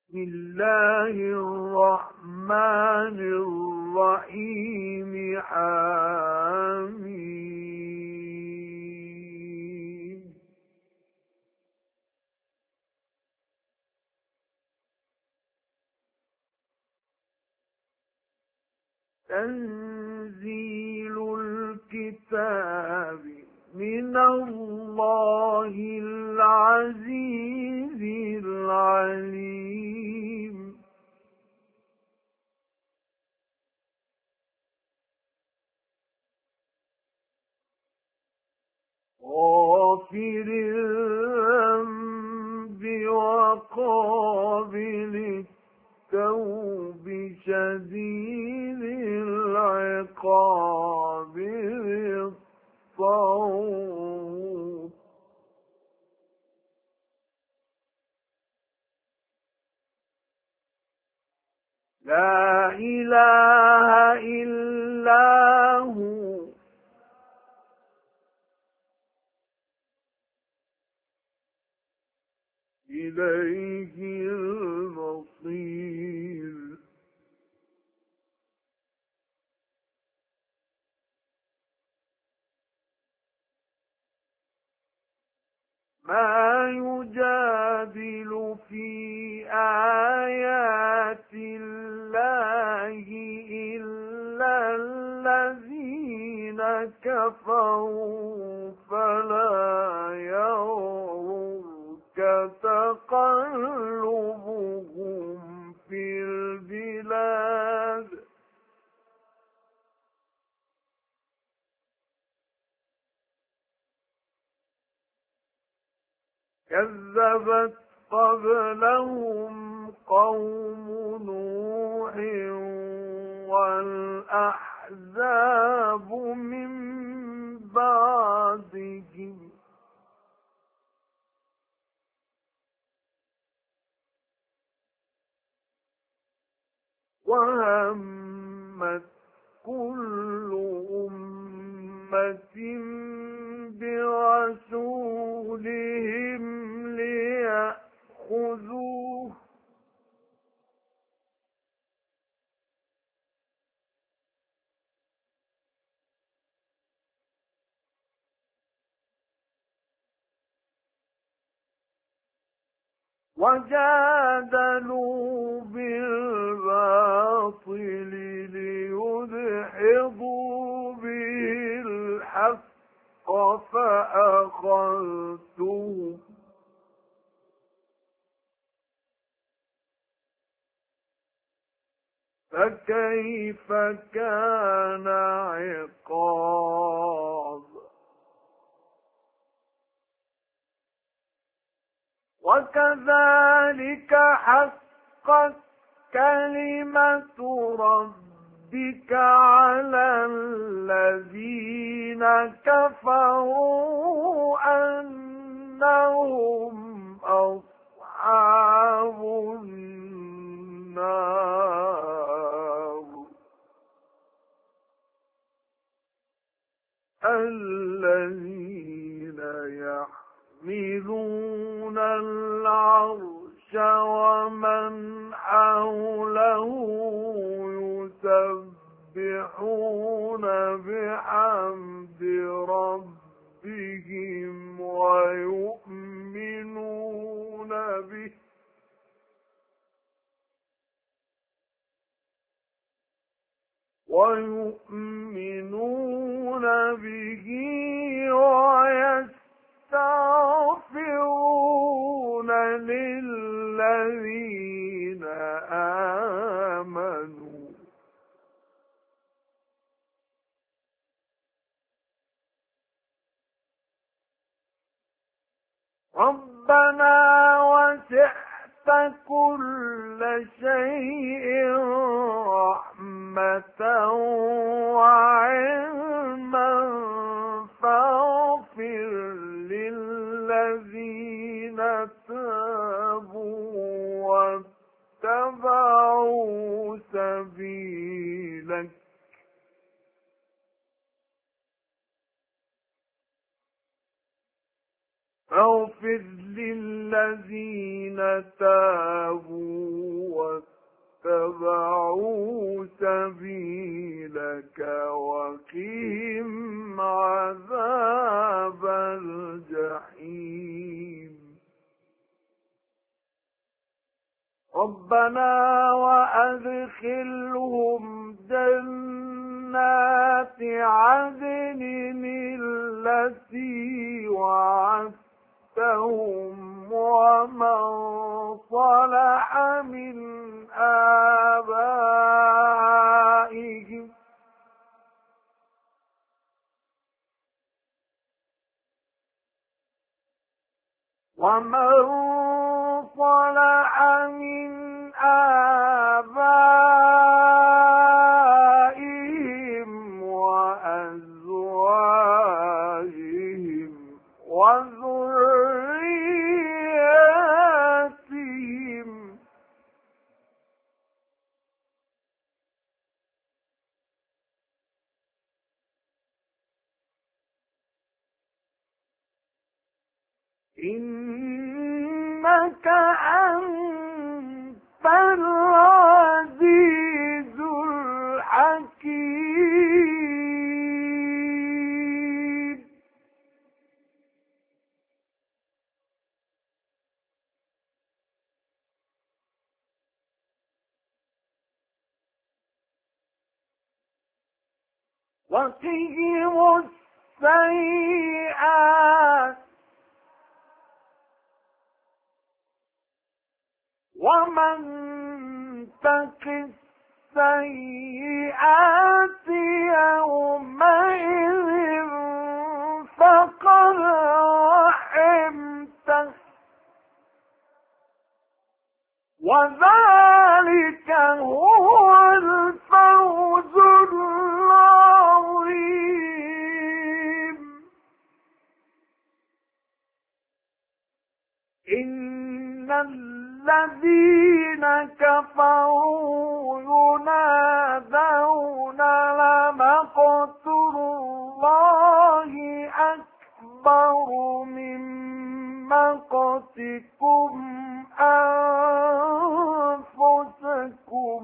بسم الله الرحمن الرحيم حميم تنزيل الكتاب من الله العزيز العليم غافر الذنب وقابل التوب شديد العقاب ذي الطول لا إله إلا هو إليه المصير ما يجادل في آيات الله إلا الذين كفروا فلا يغرك تقلبهم في البلاد كذبت قبلهم قوم نوح والأحزاب من بعدهم وهمت كل أمة برسولهم ليأخذوه وجادلوا بالباطل ليدحضوا به الحق فأخذتهم فكيف كان عقاب وكذلك حقت كلمة ربك على الذين كفروا أنهم أصحاب النار الذين يحملون العرش ومن حوله يسبحون بحمد ربهم ويؤمنون به ويستغفرون للذين آمنوا ربنا وسعت كل شيء رحمة وعلما فاغفر للذين تابوا واتبعوا سبيلك فاغفر للذين تابوا ربنا وأدخلهم جنات عدن التي وعدتهم ومن صلح من آبائهم وأزواجهم وذرياتهم إنك أنت العزيز الحكيم وقهم السيئات ومن تق السيئات يومئذ فقد رحمته وذلك هو الفوز العظيم إن الذين كفروا ينادون لمقت الله أكبر من مقتكم أنفسكم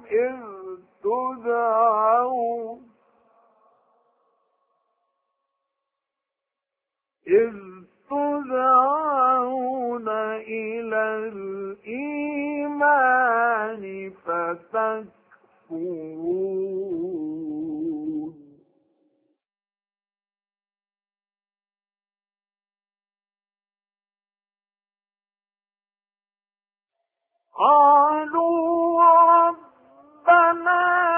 إذ تدعون إلى الإيمان فتكفرون قالوا ربنا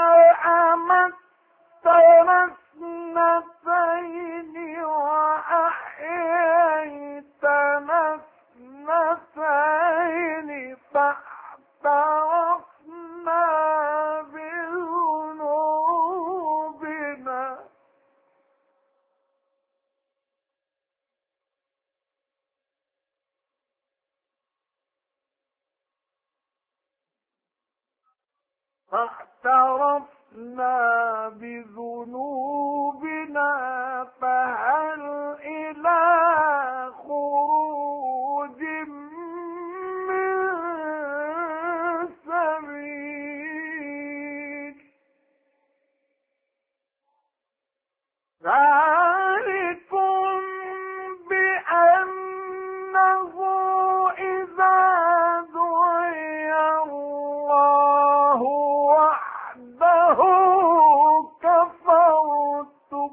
أمتنا اثنتين وأحييتنا اثنتين فاعترفنا بذنوبنا فهل إلى خروج من سبيل ذلكم بأنه إذا دعي الله وحده كفرتم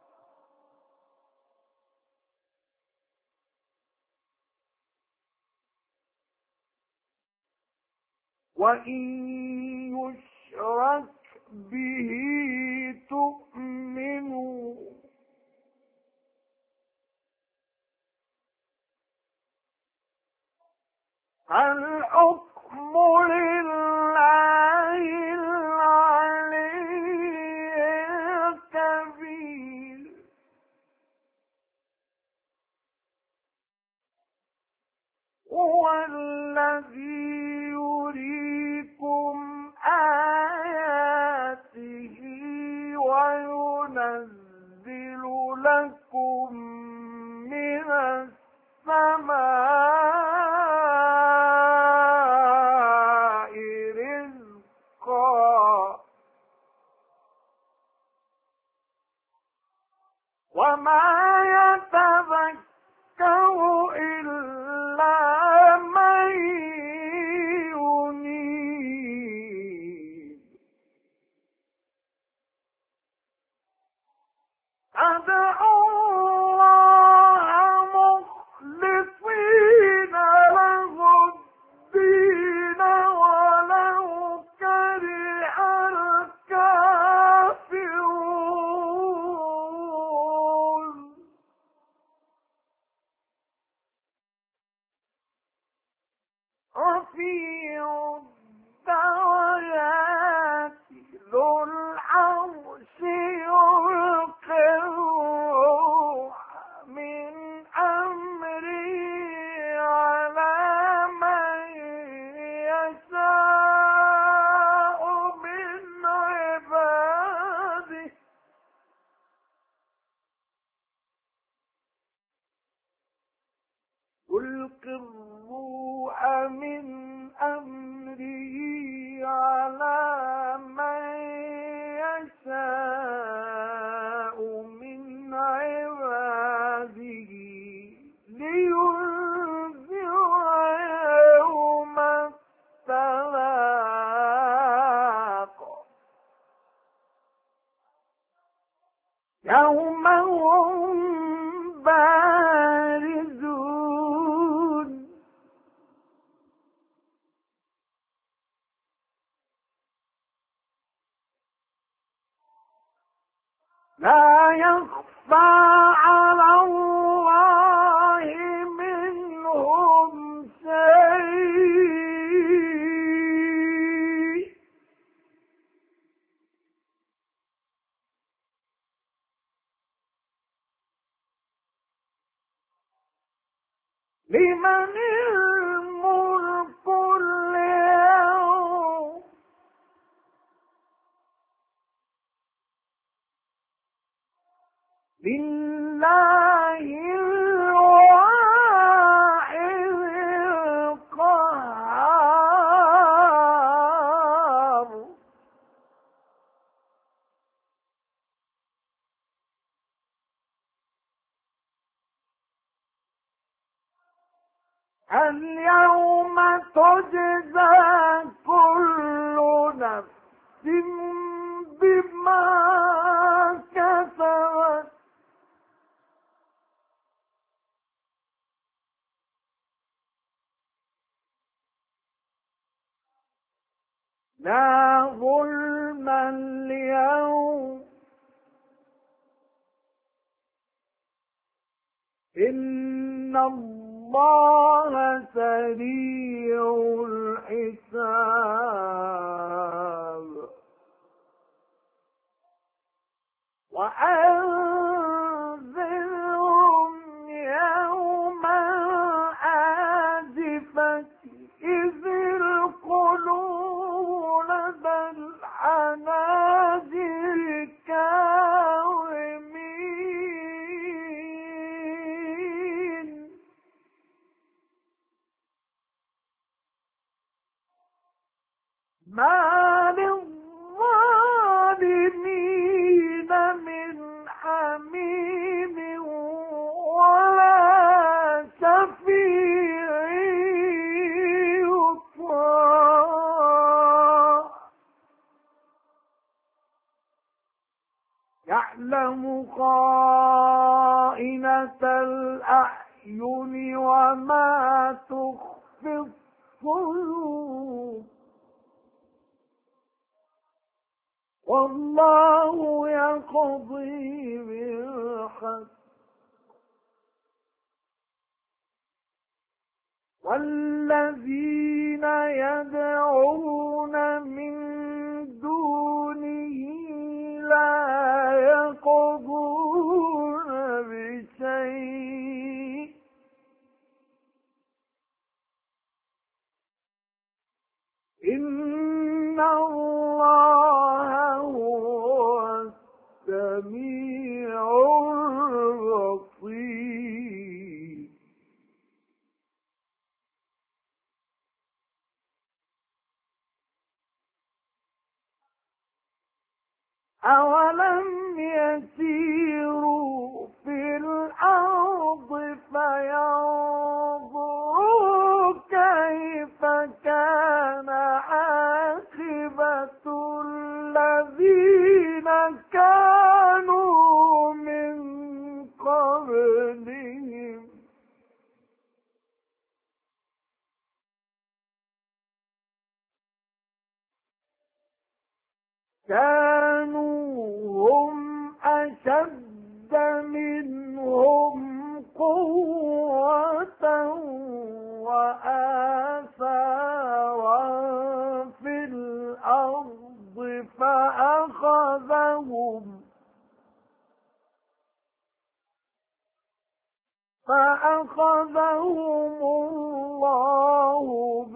وإن يشرك به تؤمنوا الحكم لله العلي الكبير هو الذي يريكم آياته وينزل لكم من السماء رزقا وما يتذكر إلا من رفيع الدرجات ذو العرش يلقي الروح من أمره على من يشاء من عباده يلقي الروح من أمره على من يشاء من عباده لينذر يوم التلاق يوم هم بارزون لا يخفى على الله منهم شيء لمن الملك اليوم لله الواحد القهار اليوم تجزى كل نفس بما كسبت لا ظلم اليوم إن الله سريع الحساب وأنذرهم يوم الآزفة إذ القلوب لدى الحناجر كاظمين ما للظالمين من حميم ولا شفيع يطاع يعلم خائنة الأعين وما تخفي الصدور والله يقضي بالحق والذين يدعون من دونه لا يقضون بشيء إن الله هو السميع البصير أولم يسيروا في الأرض فينظروا كيف كان عاقبة الذين كانوا من قبلهم كانوا هم أشد منهم قوة وآثارا فأخذهم الله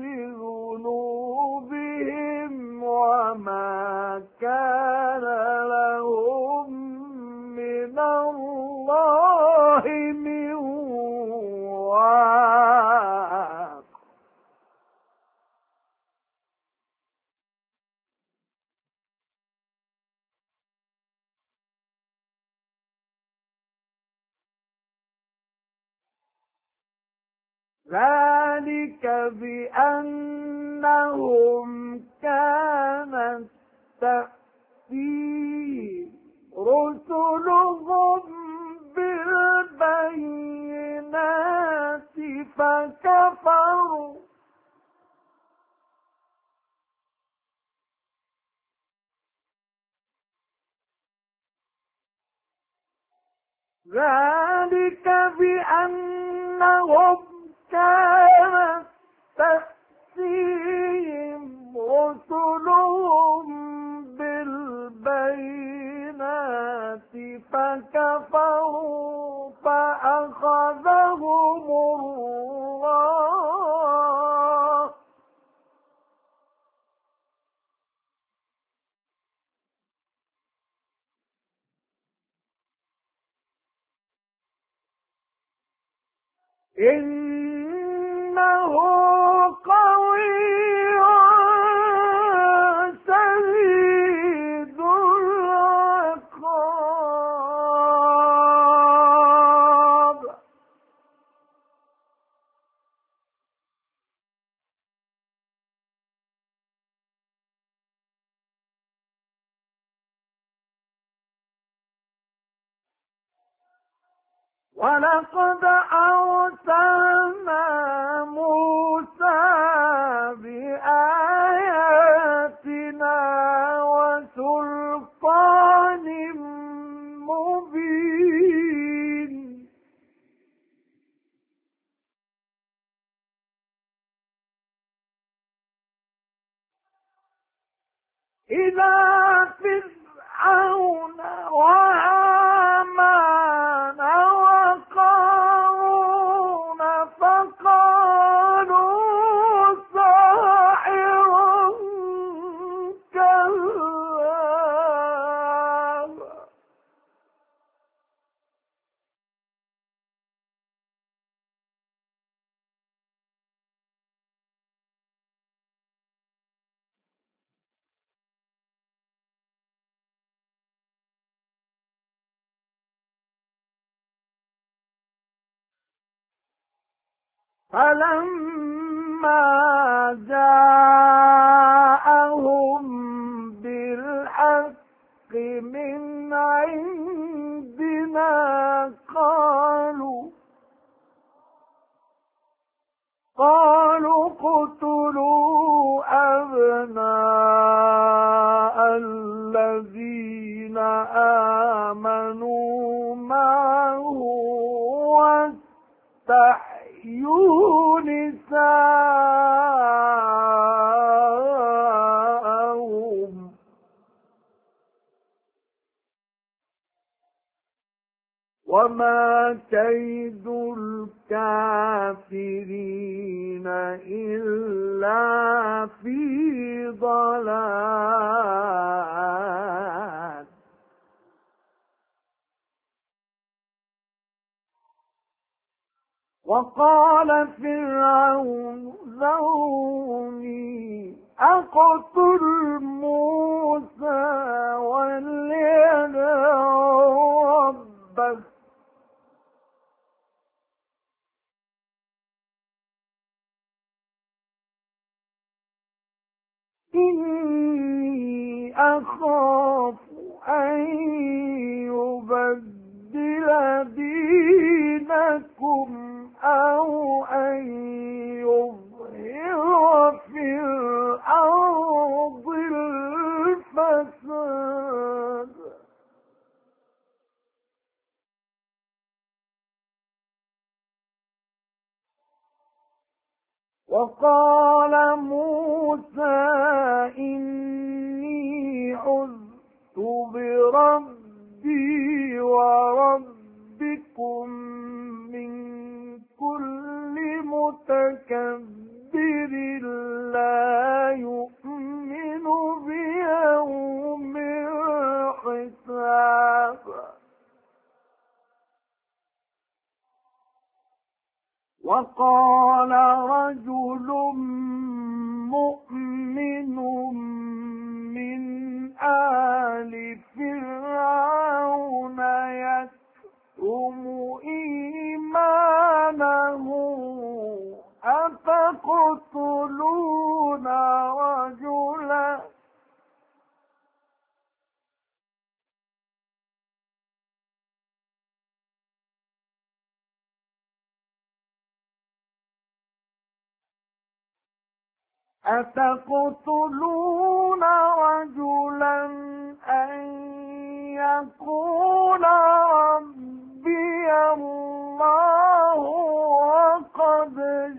بذنوبهم وما كان لهم من الله من واق. ذلك بأنهم كانت تأتيهم رسلهم بالبينات فكفروا ذلك بأنهم كانت تأتيهم رسلهم بالبينات فكفروا فأخذهم الله إنه قوي شديد العقاب. ولقد أرسلنا موسى بآياتنا وسلطان مبين إلى فرعون وهامان وقارون فقالوا ساحر كذاب. فلما جاءهم بالحق من عندنا قالوا اقتلوا أبناء الذين آمنوا معه واستحيوا نساءهم وما كيد الكافرين إلا في ضلال. وقال فرعون ذروني أقتل موسى وليدع ربه إني أخاف أن يبدل دينكم أو أن يظهر في الأرض الفساد. وقال موسى إني عذت بربي وربكم من متكبر لا يؤمن بيوم الحساب وقال رجل مؤمن من آل فرعون يكتم إيمانه أتقتلون رجلا أن يقول ربي الله وقد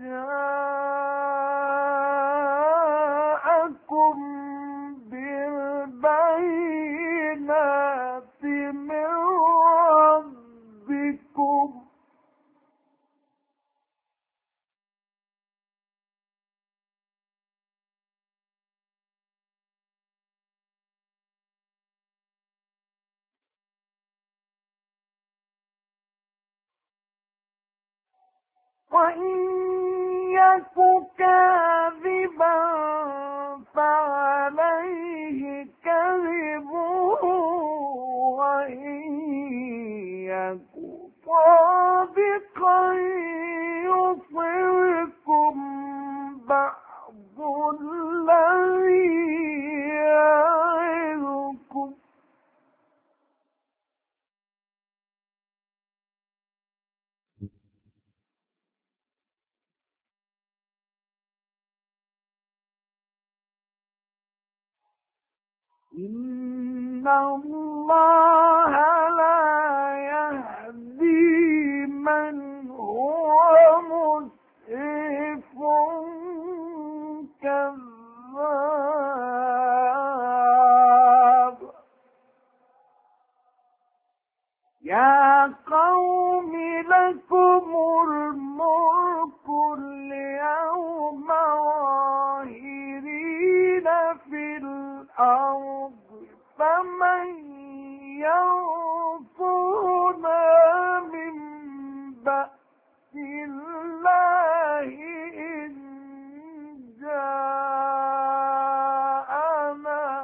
جاءكم بالبينات من ربكم وإن يك كاذبا فعليه كذبه وإن يك صادقا يصبكم بعض الذي يعظكم إن الله لا يهدي من هو مسرف كذاب يا قوم لكم الملك اليوم ظاهرين في الأرض فمن ينصرنا من بأس الله إن جاءنا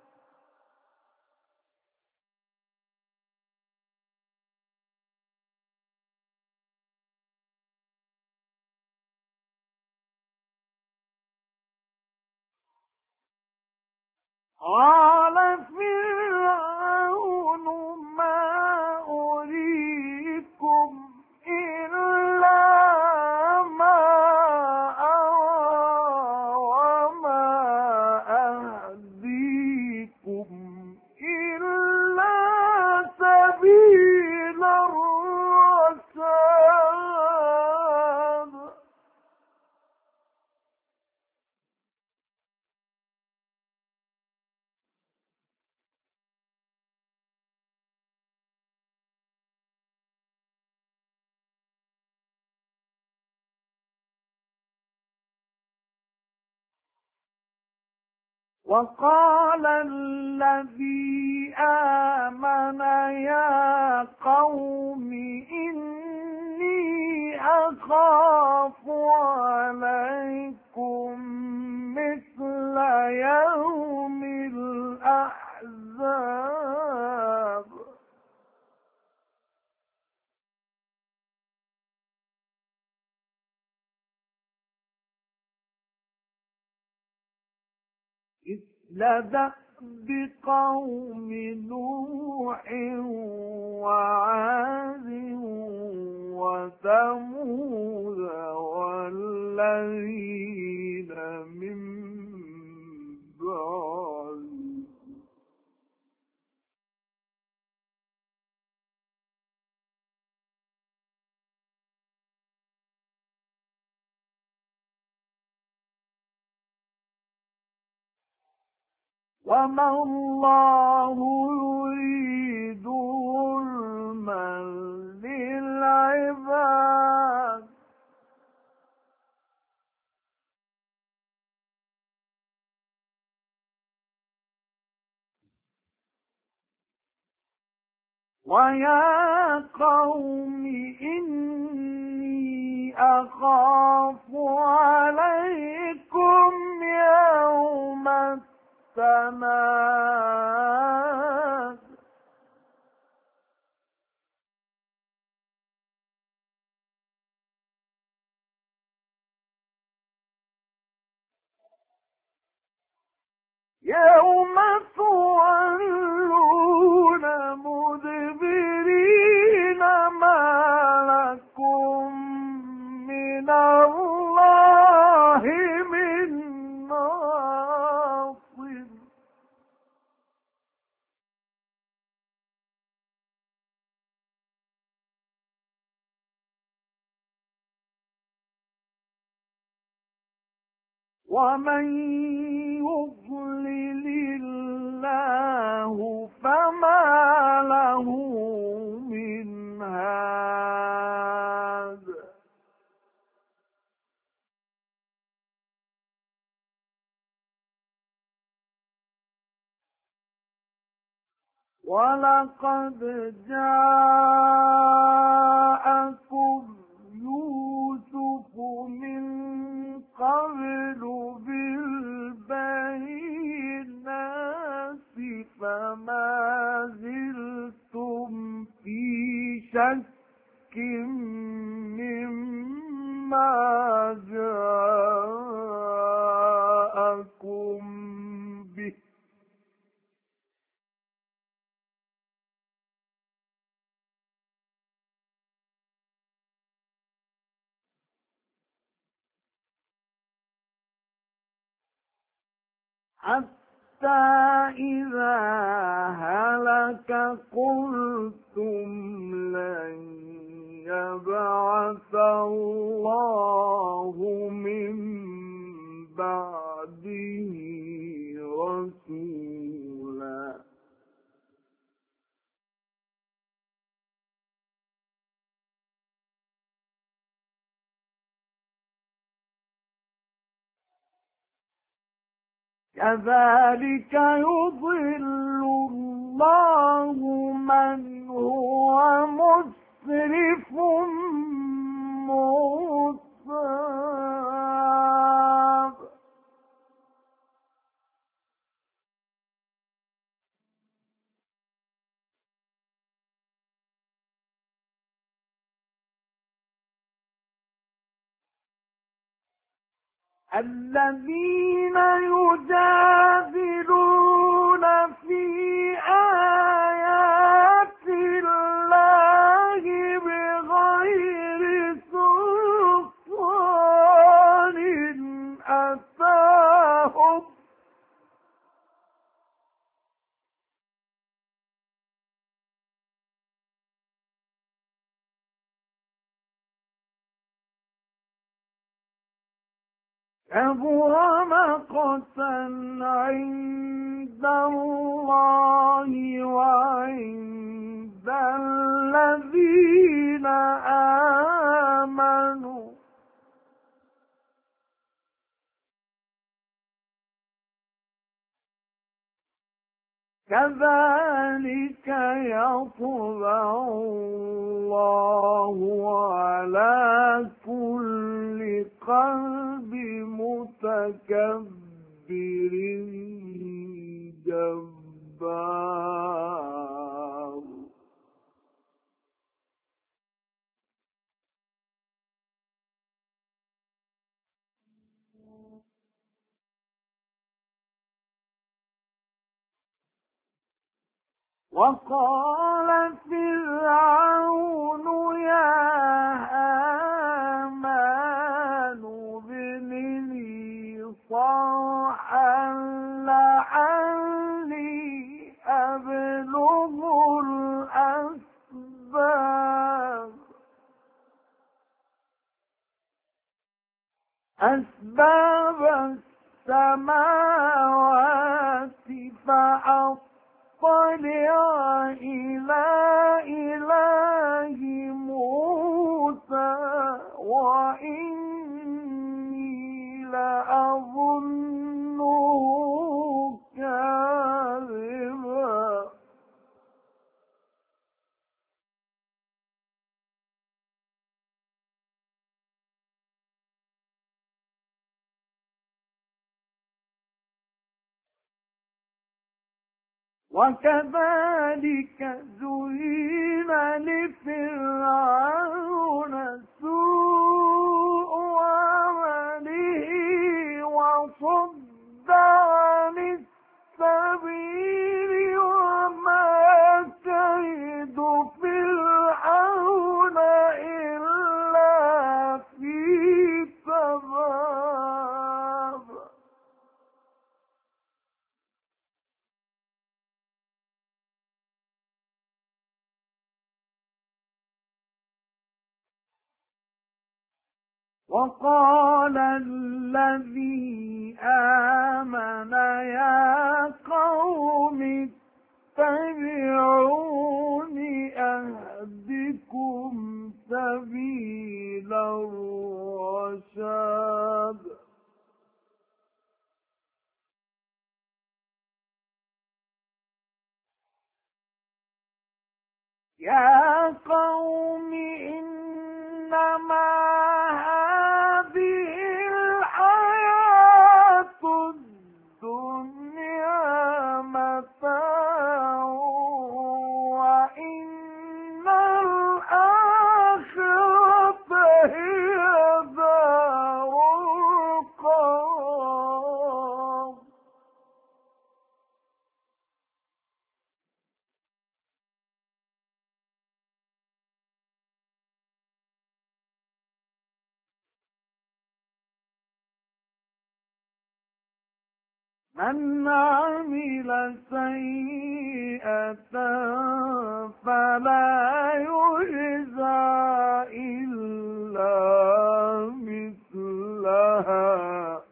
قال فرعون ما أريكم إلا ما أرى وما أهديكم إلا سبيل الرشاد وقال الذي آمن يا قوم إني أخاف عليكم مثل يوم الأحزاب مثل دأب قوم نوح وعاد وثمود والذين من بعدهم وما الله يريد ظلما للعباد ويا قوم إني أخاف عليكم يوم التناد يوم تولون مدبرين ما لكم من الله من ناصر ومن يضلل الله فما له من هاد ولقد جاءكم يوسف من قبل بالبينات فما زلتم في شك مما جاءكم به حتى إذا هلك قلتم لن يبعث الله من بعده رسولا كذلك يضل الله من هو مسرف مرتاب الذين يجادلون في آيات الله بغير سلطان أتاهم كبر مقتا عند الله وعند الذين آمنوا كذلك يطبع الله على كل قلب متكبر جبار وقال فرعون يا هامان ابن لي صرحا لعلي أبلغ أسباب السماوات فأطلع إلى إله موسى وإني لأظنه كاذبا وكذلك زين لفرعون سوء عمله وصد عن السبيل وما كيد فرعون إلا في تباب. وقال الذي آمن يا قوم اتبعون أهدكم سبيل الرشاد. يا قوم إنما هذه الحياة الدنيا متاع وإن الآخرة هي دار القرار. من عمل سيئة فلا يجزى إلا مثلها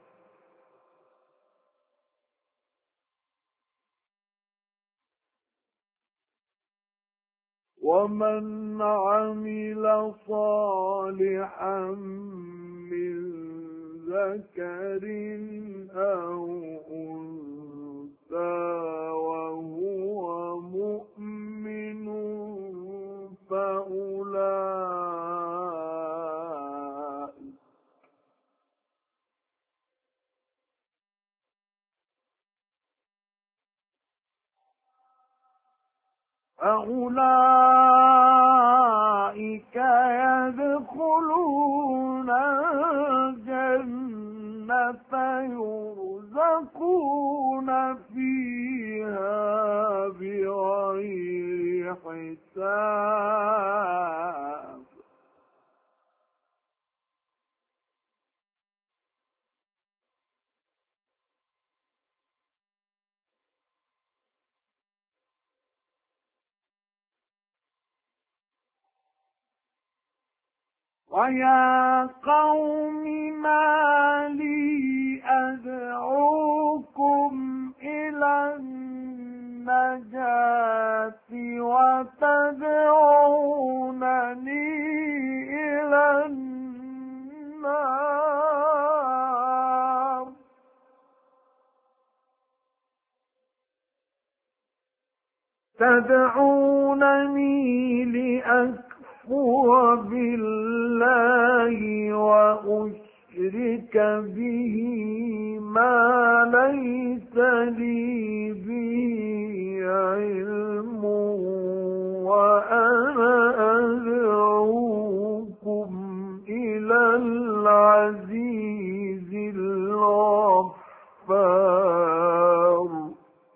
ومن عمل صالحا من ذكر أو أنثى وهو مؤمن فأولئك يدخلون الجنة يرزقون فيها بغير حساب. ويا قوم ما لي أدعوكم إلى النجاة وتدعونني إلى النار. تدعونني لأكفر بالله وأشرك به ما ليس لي به علم وأنا أدعوكم إلى العزيز الغفار.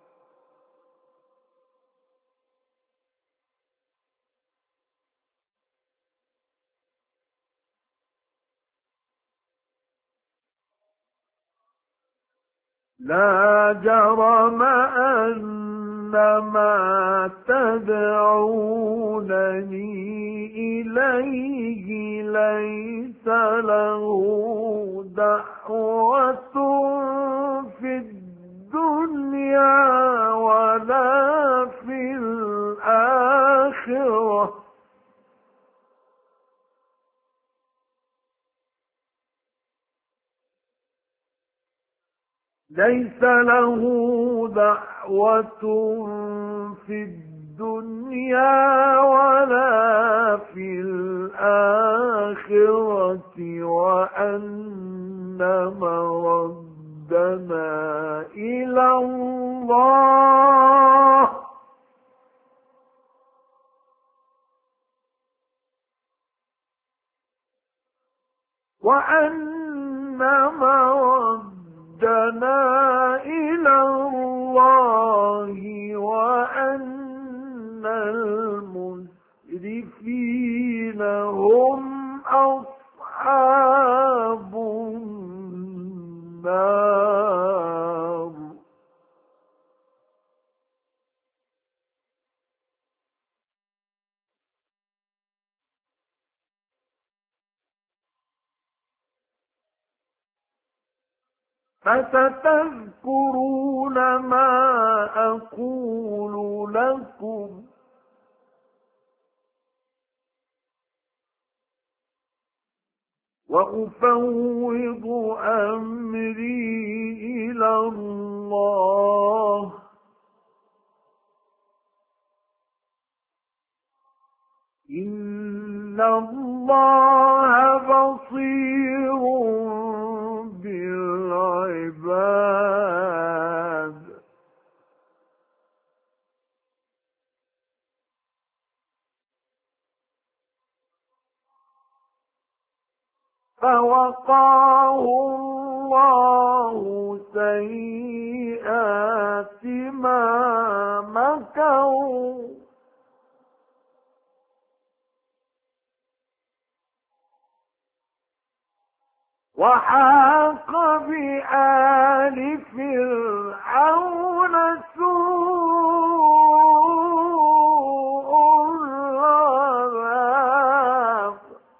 لا جرم أن ما تدعونني إليه ليس له دعوة في الدنيا ولا في الآخرة. ليس له دعوة في الدنيا ولا في الآخرة وأن مردنا إلى الله وأن مردنا إلى الله وأن المسرفين هم أصحاب النار. فستذكرون ما أقول لكم وأفوض أمري إلى الله إن الله بصير بالعباد. فوقاه الله سيئات ما مكروا وحاق بآل فرعون سوء العذاب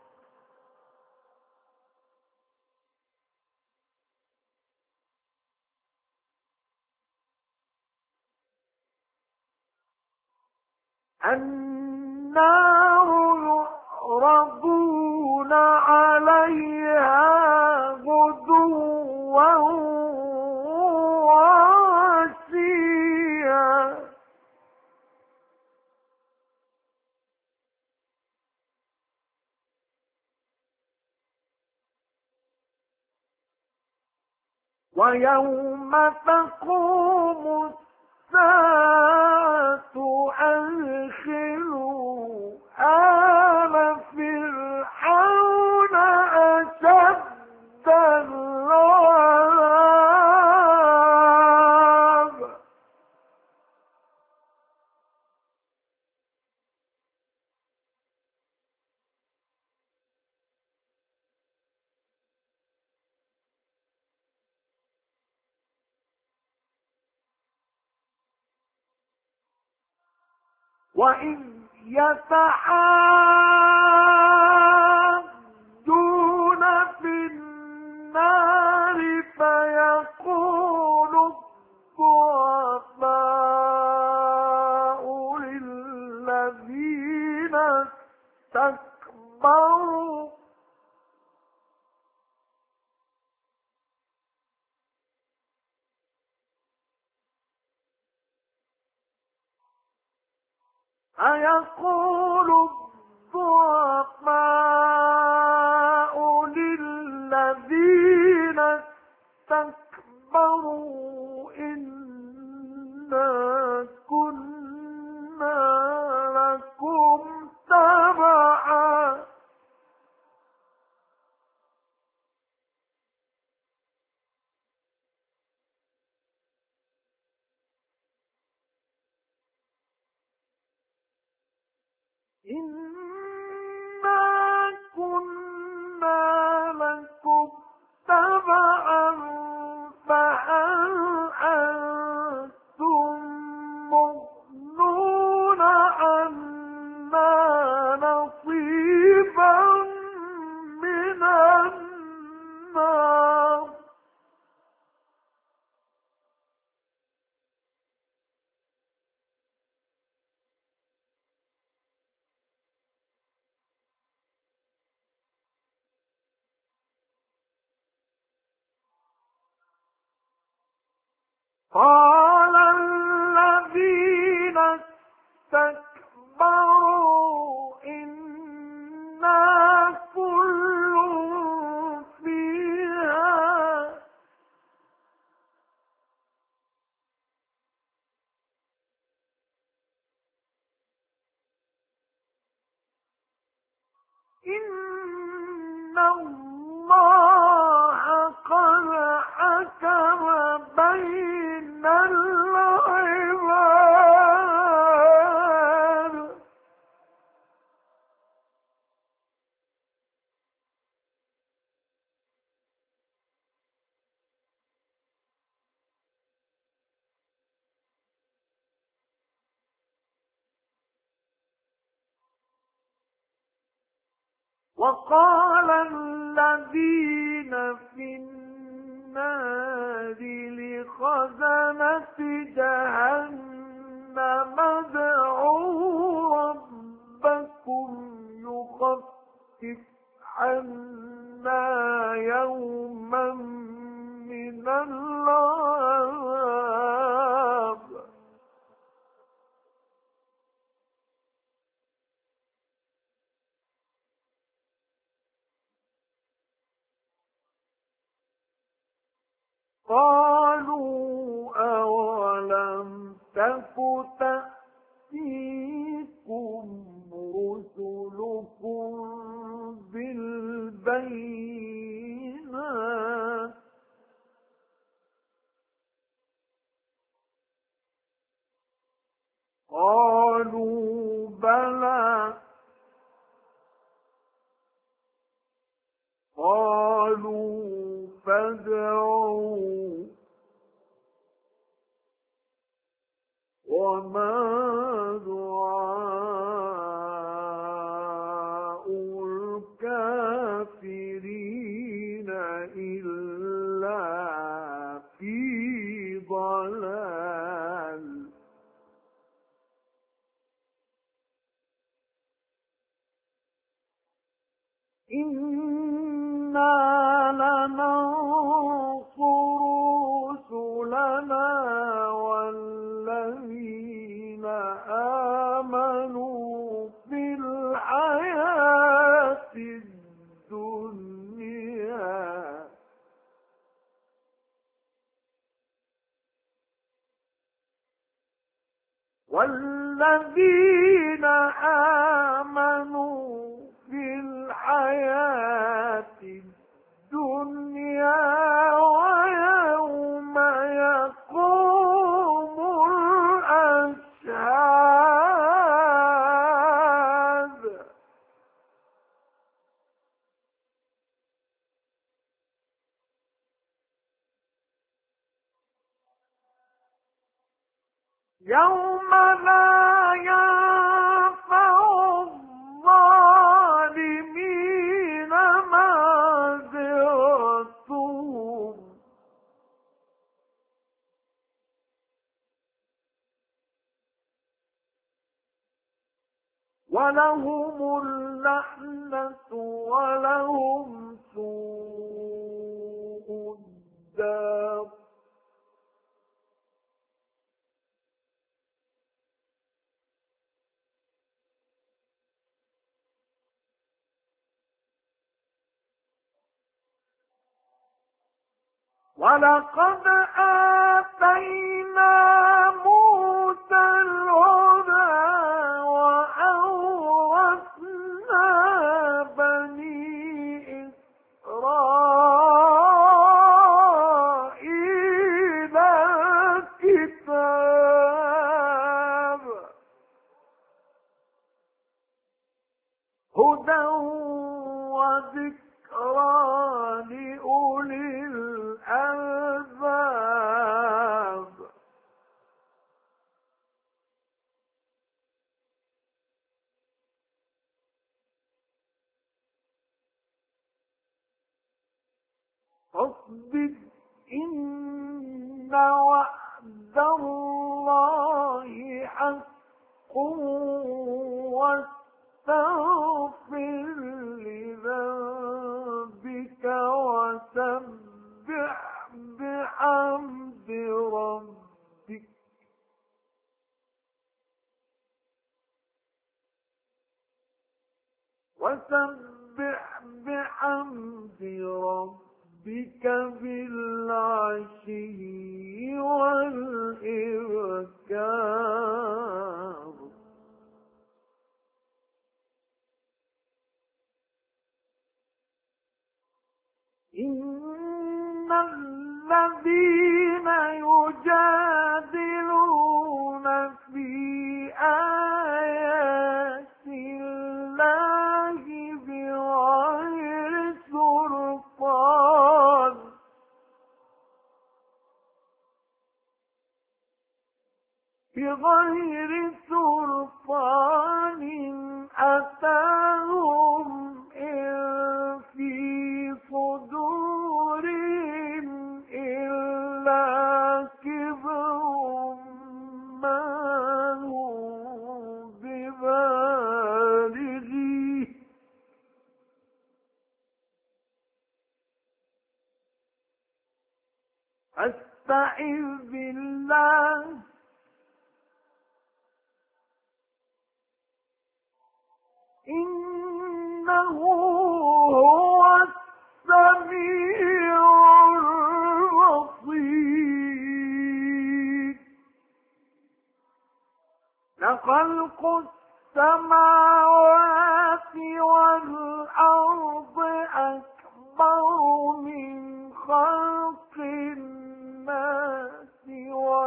النار يعرضون عليها غدوا وعشيا ويوم تقوم الساعة أدخلوا آل فرعون أشد العذاب. وإذ يتحاجون في النار فيقول الضعفاء للذين استكبروا أيقول الضعفاء للذين استكبروا إنا كنا لكم تبعا إنا كنا لكم تبعا فهل أنتم مغنون عنا نصيبا من النار. قال الذين استكبروا إنا كل فيها إن الله وقال الذين في النار لخزنة جهنم ادعوا ربكم يخفف عنا يوما من العذاب. قالوا أولم تك تأتيكم رسلكم بالبينات قالوا بلى قالوا فادعوا وما دعاء الكافرين إلا في ضلال. إنا لننصر رسلنا والذين آمنوا في الحياة الدنيا والذين آمنوا في الحياة الدنيا ويوم يقوم الأشهاد. يوم لا ينفع الظالمين معذرتهم ولهم اللعنة ولهم سوء الدار. ولقد آتينا موسى الهدى وأورثنا بني إسرائيل الكتاب هدى وذكرى لأولي الألباب. فاصبر إن وعد الله حق واستغفر لذنبك وسبح بحمد ربك بالعشي والإبكار. إن الذين يجادلون في آيات الله بغير سلطان أتاهم إن كبر ما هم ببالغيه فاستعذ بالله إنه هو السميع البصير لخلق السماوات والأرض أكبر من خلق الناس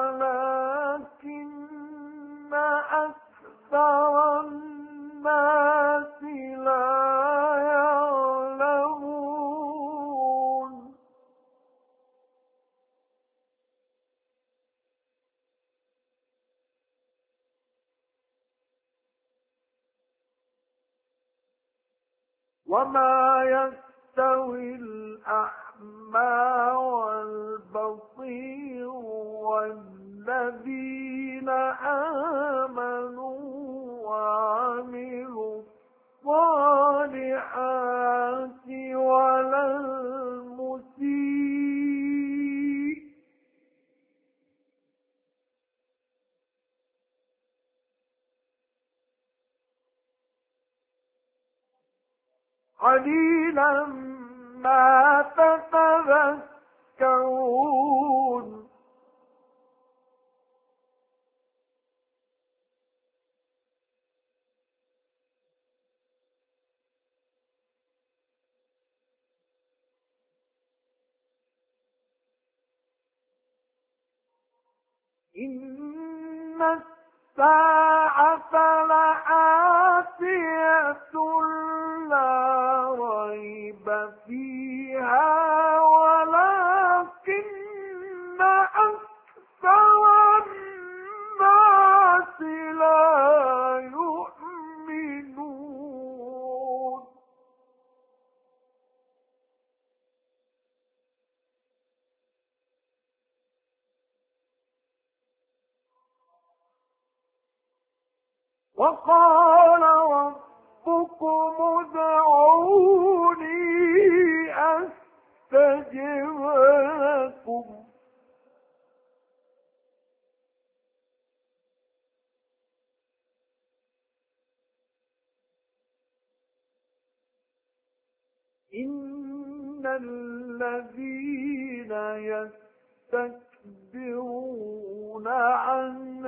ولكن أكثر الناس لا يعلمون وما يستوي الأعمى والبصير والذين آمنوا وعملوا الصالحات ولا المسيء قليلا ما تتذكرون إن الساعة لآتية لا ريب فيها ولكن أكثر الناس لا يؤمنون وقال ربكم ادعوني أستجب لكم إن الذين يستكبرون عن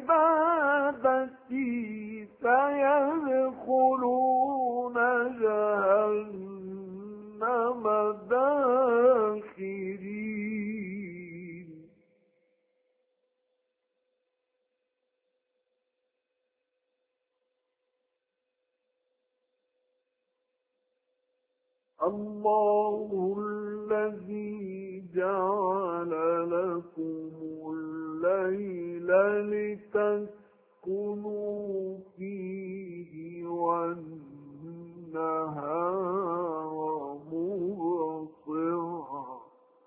عبادتي سيدخلون جهنم داخرين الله الذي جعل لكم الليل لتسكنوا فيه والنهار مبصرا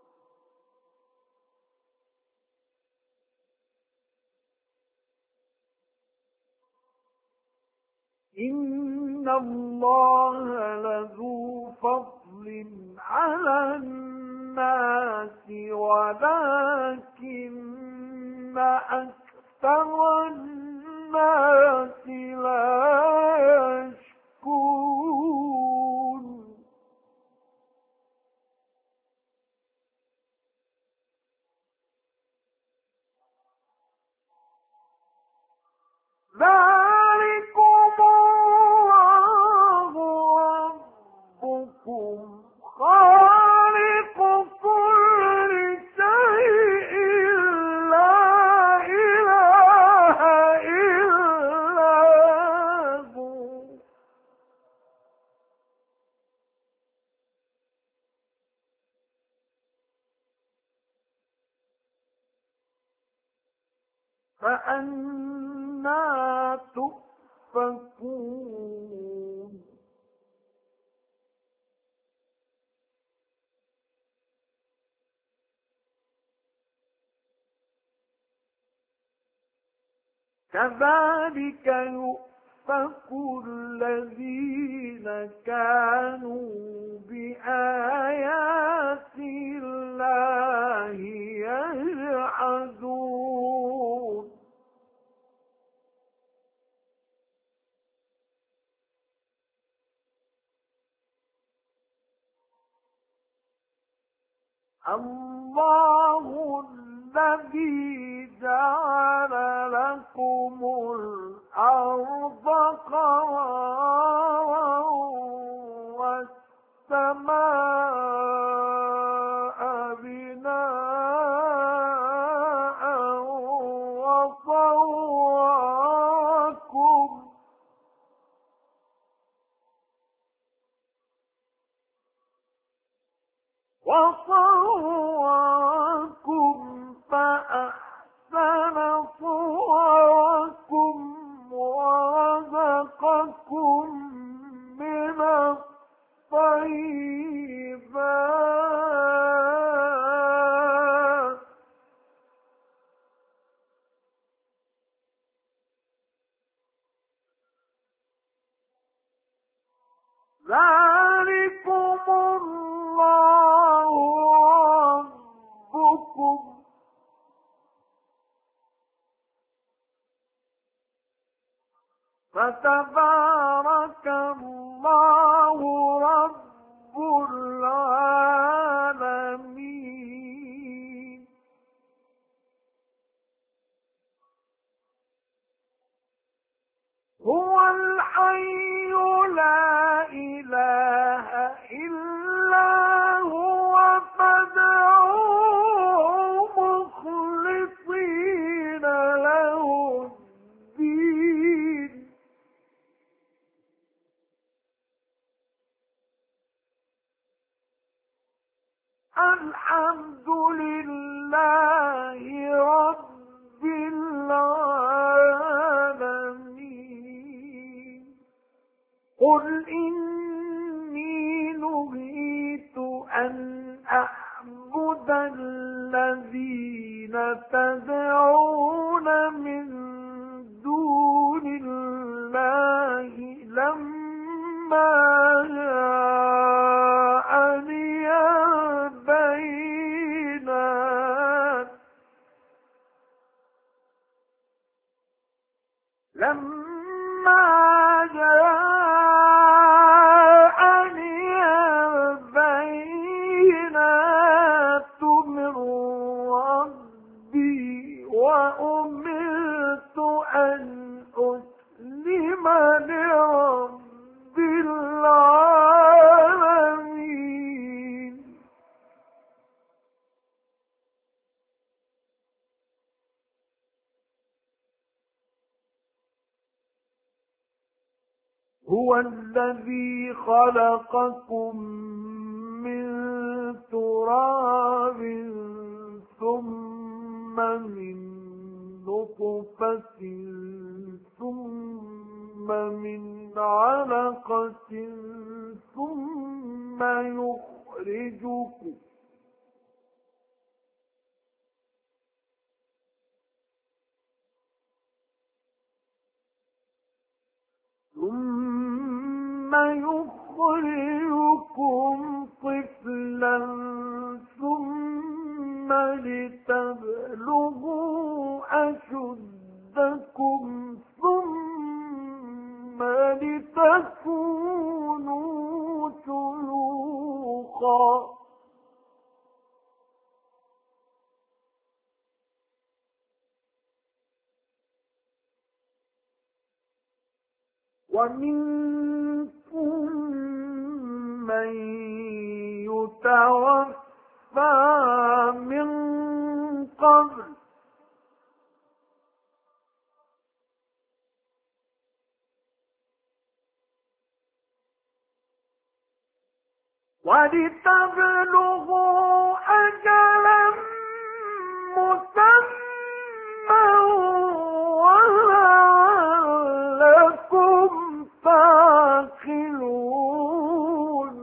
إن الله لذو فضل على الناس ولكن أكثر الناس لا يشكرون ذلكم الله ربكم خالق كل شيء لا إله إلا هو فأنى تؤفكون كذلك يؤفك الذين كانوا بآيات الله يجحدون الله الذي جعل لكم الأرض قرارا والسماء بناء وصوركم فأحسن صوركم ورزقكم من الطيبات ذلكم الله ربكم فتبارك الله رب العالمين هو الحي لا إله إلا هو فادعوه مخلصين له الدين الحمد لله رب العالمين قل إني نهيت أن أعبد الذين تدعون من دون الله لما جاءني البينات لما جاءني البينات من ربي وأمرت أن أسلم لرب العالمين هو الذي خلقكم من تراب ثم من نطفة ثم من علقة ثم يخرجكم طفلا ثم لتبلغوا أشدكم ثم لتكونوا شيوخا ومنكم من يتوفى من قبل ولتبلغوا أجلا مسمى ولعلكم تعقلون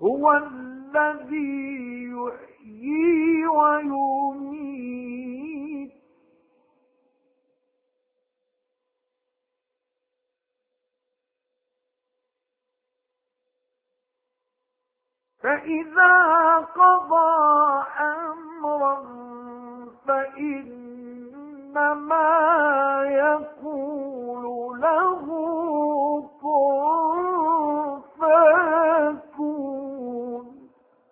هو الذي يحيي ويميت فإذا قضى أمرا فإنما يقول له كن فيكون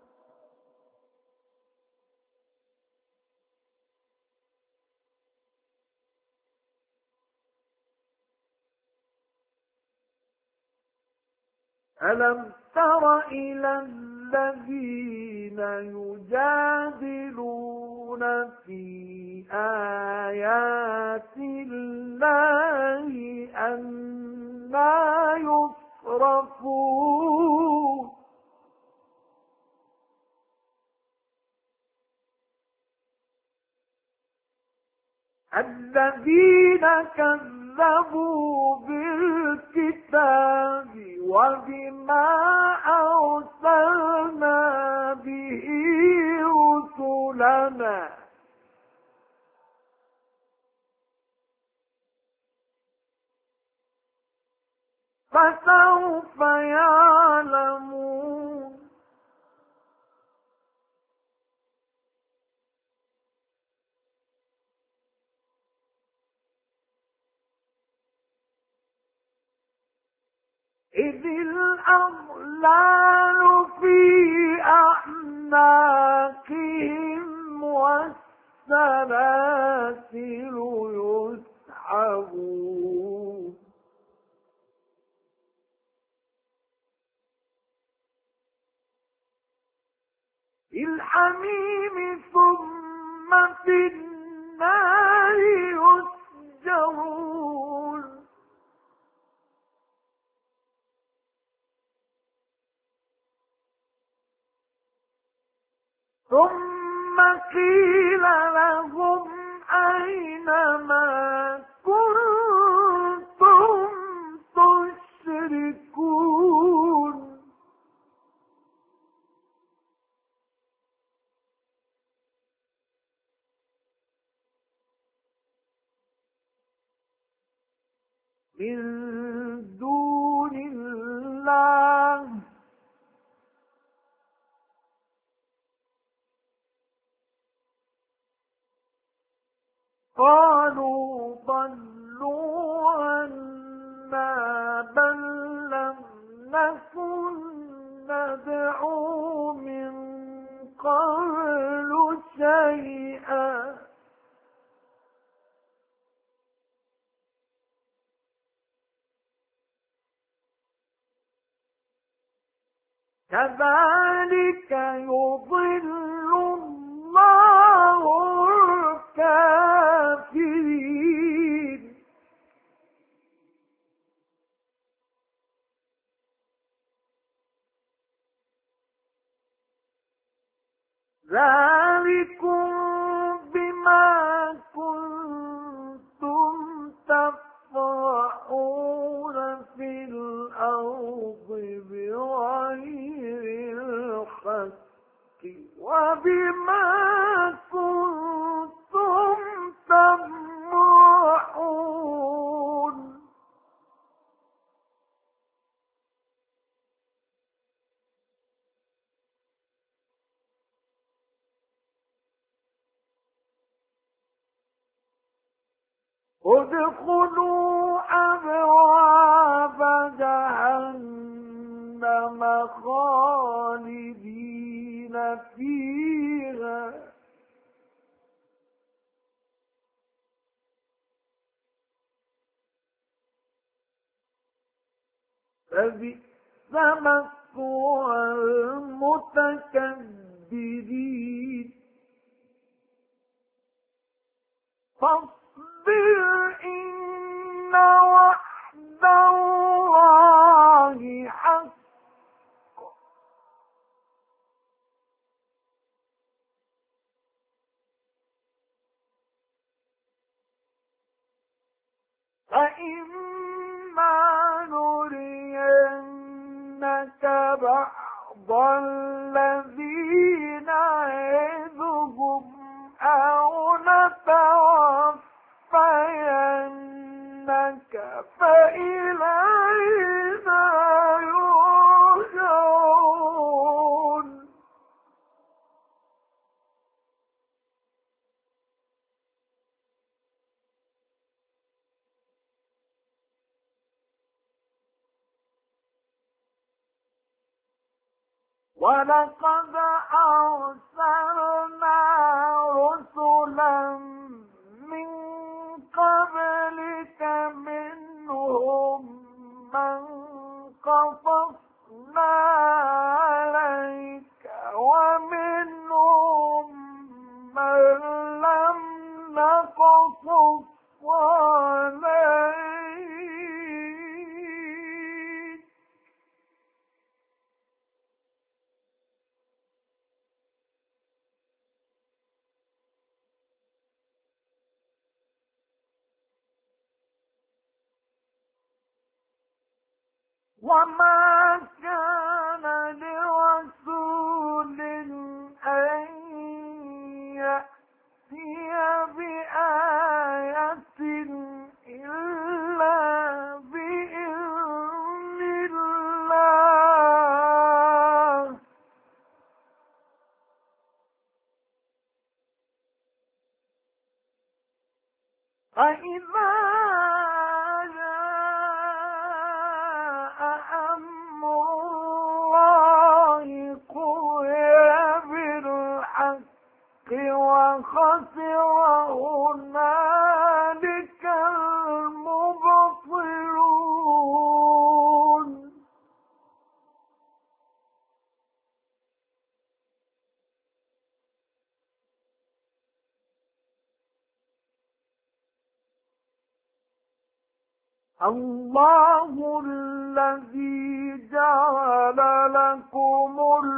ألم تر إلى الذين يجادلون في آيات الله أنى يصرفون الذين كذبوا بالكتاب وبما أرسلنا به رسلنا فسوف يعلمون إذ الأغلال في أعناقهم والسلاسل يسحبون في الحميم ثم في النار يسجرون ثم قيل لهم أين ما كنتم تشركون من دون الله قالوا ضلوا عنا بل لم نكن ندعو من قبل شيئا كذلك يضل الله الكافرين ذلكم بما كنتم تفرحون في الأرض بغير الحق وبما كنتم تمرحون ادخلوا أبواب جهنم خالدين فيها فبئس مثوى المتكبرين فاصبر إن وعد الله حق فإما نرينك بعض الذي نعدهم أو نتوفينك فإلينا يرجعون. ولقد أرسلنا رسلا من قبلك منهم من قصصنا عليك ومنهم من لم نقصص عليك. وما كان لرسول أن يأتي بآية إلا بإذن الله. فإذا جاء أمر الله قضي بالحق وخسر هنالك المبطلون. الله الذي جعل لكم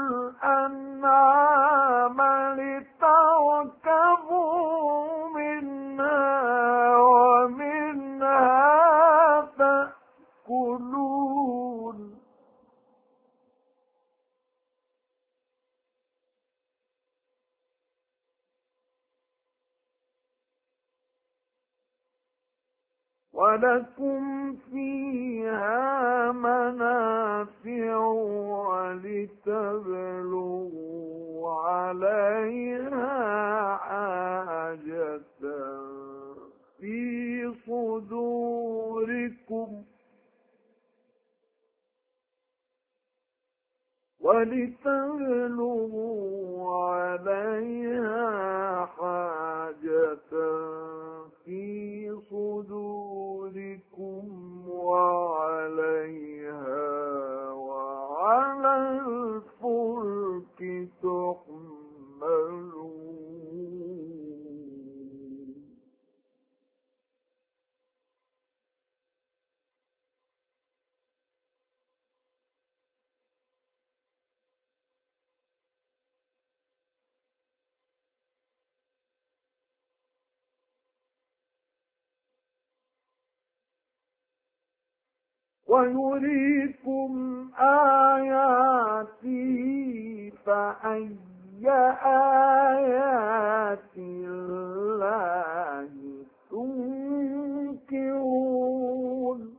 الأنعام لتركبوا منها ومنها تأكلون. ولكم فيها منافع ولتبلغوا عليها حاجة في صدوركم وعليها وعلى الفلك تحملون. ويريكم آياته فأي آيات الله تنكرون.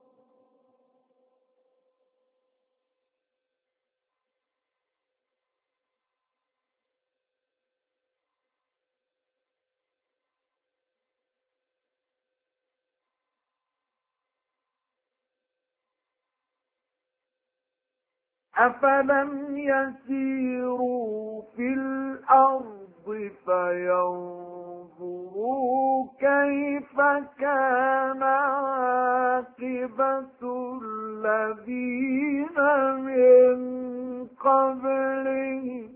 أفلم يسيروا في الأرض فينظروا كيف كان عاقبة الذين من قبلهم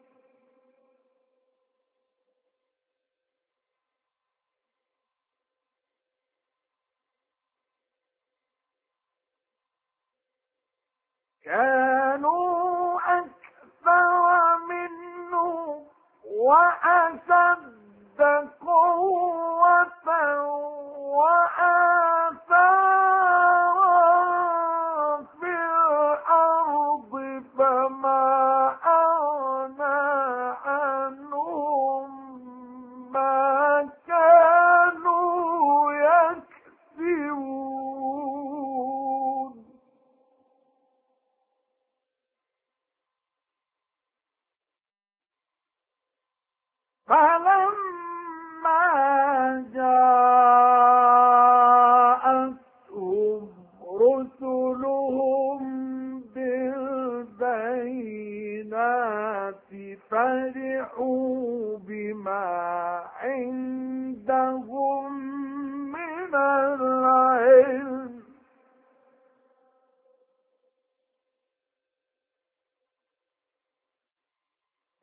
كانوا أكثر منهم وأشد قوة وآثارا في الأرض فما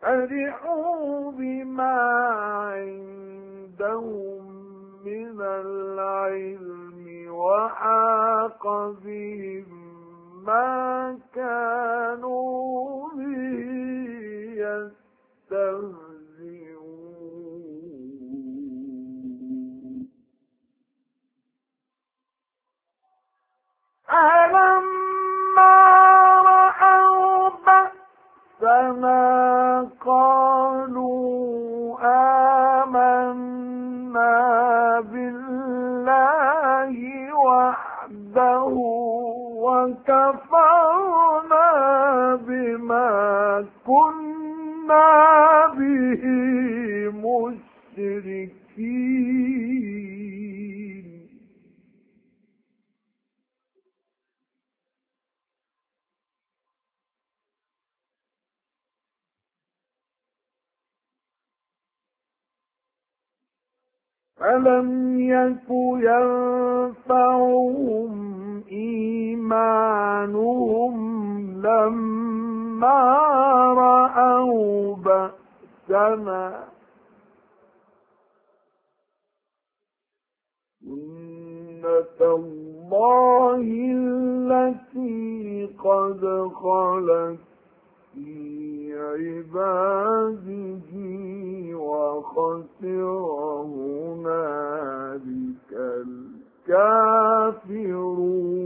فرحوا بما عندهم من العلم وحاق بهم ما كانوا به يستهزئون فلما رأوا بأسنا قالوا آمنا بالله وحده وكفرنا بما كنا به مشركين فلم يك ينفعهم إيمانهم لما رأوا بأسنا سنة الله التي قد خلت في عباده وخسر هنالك الكافرون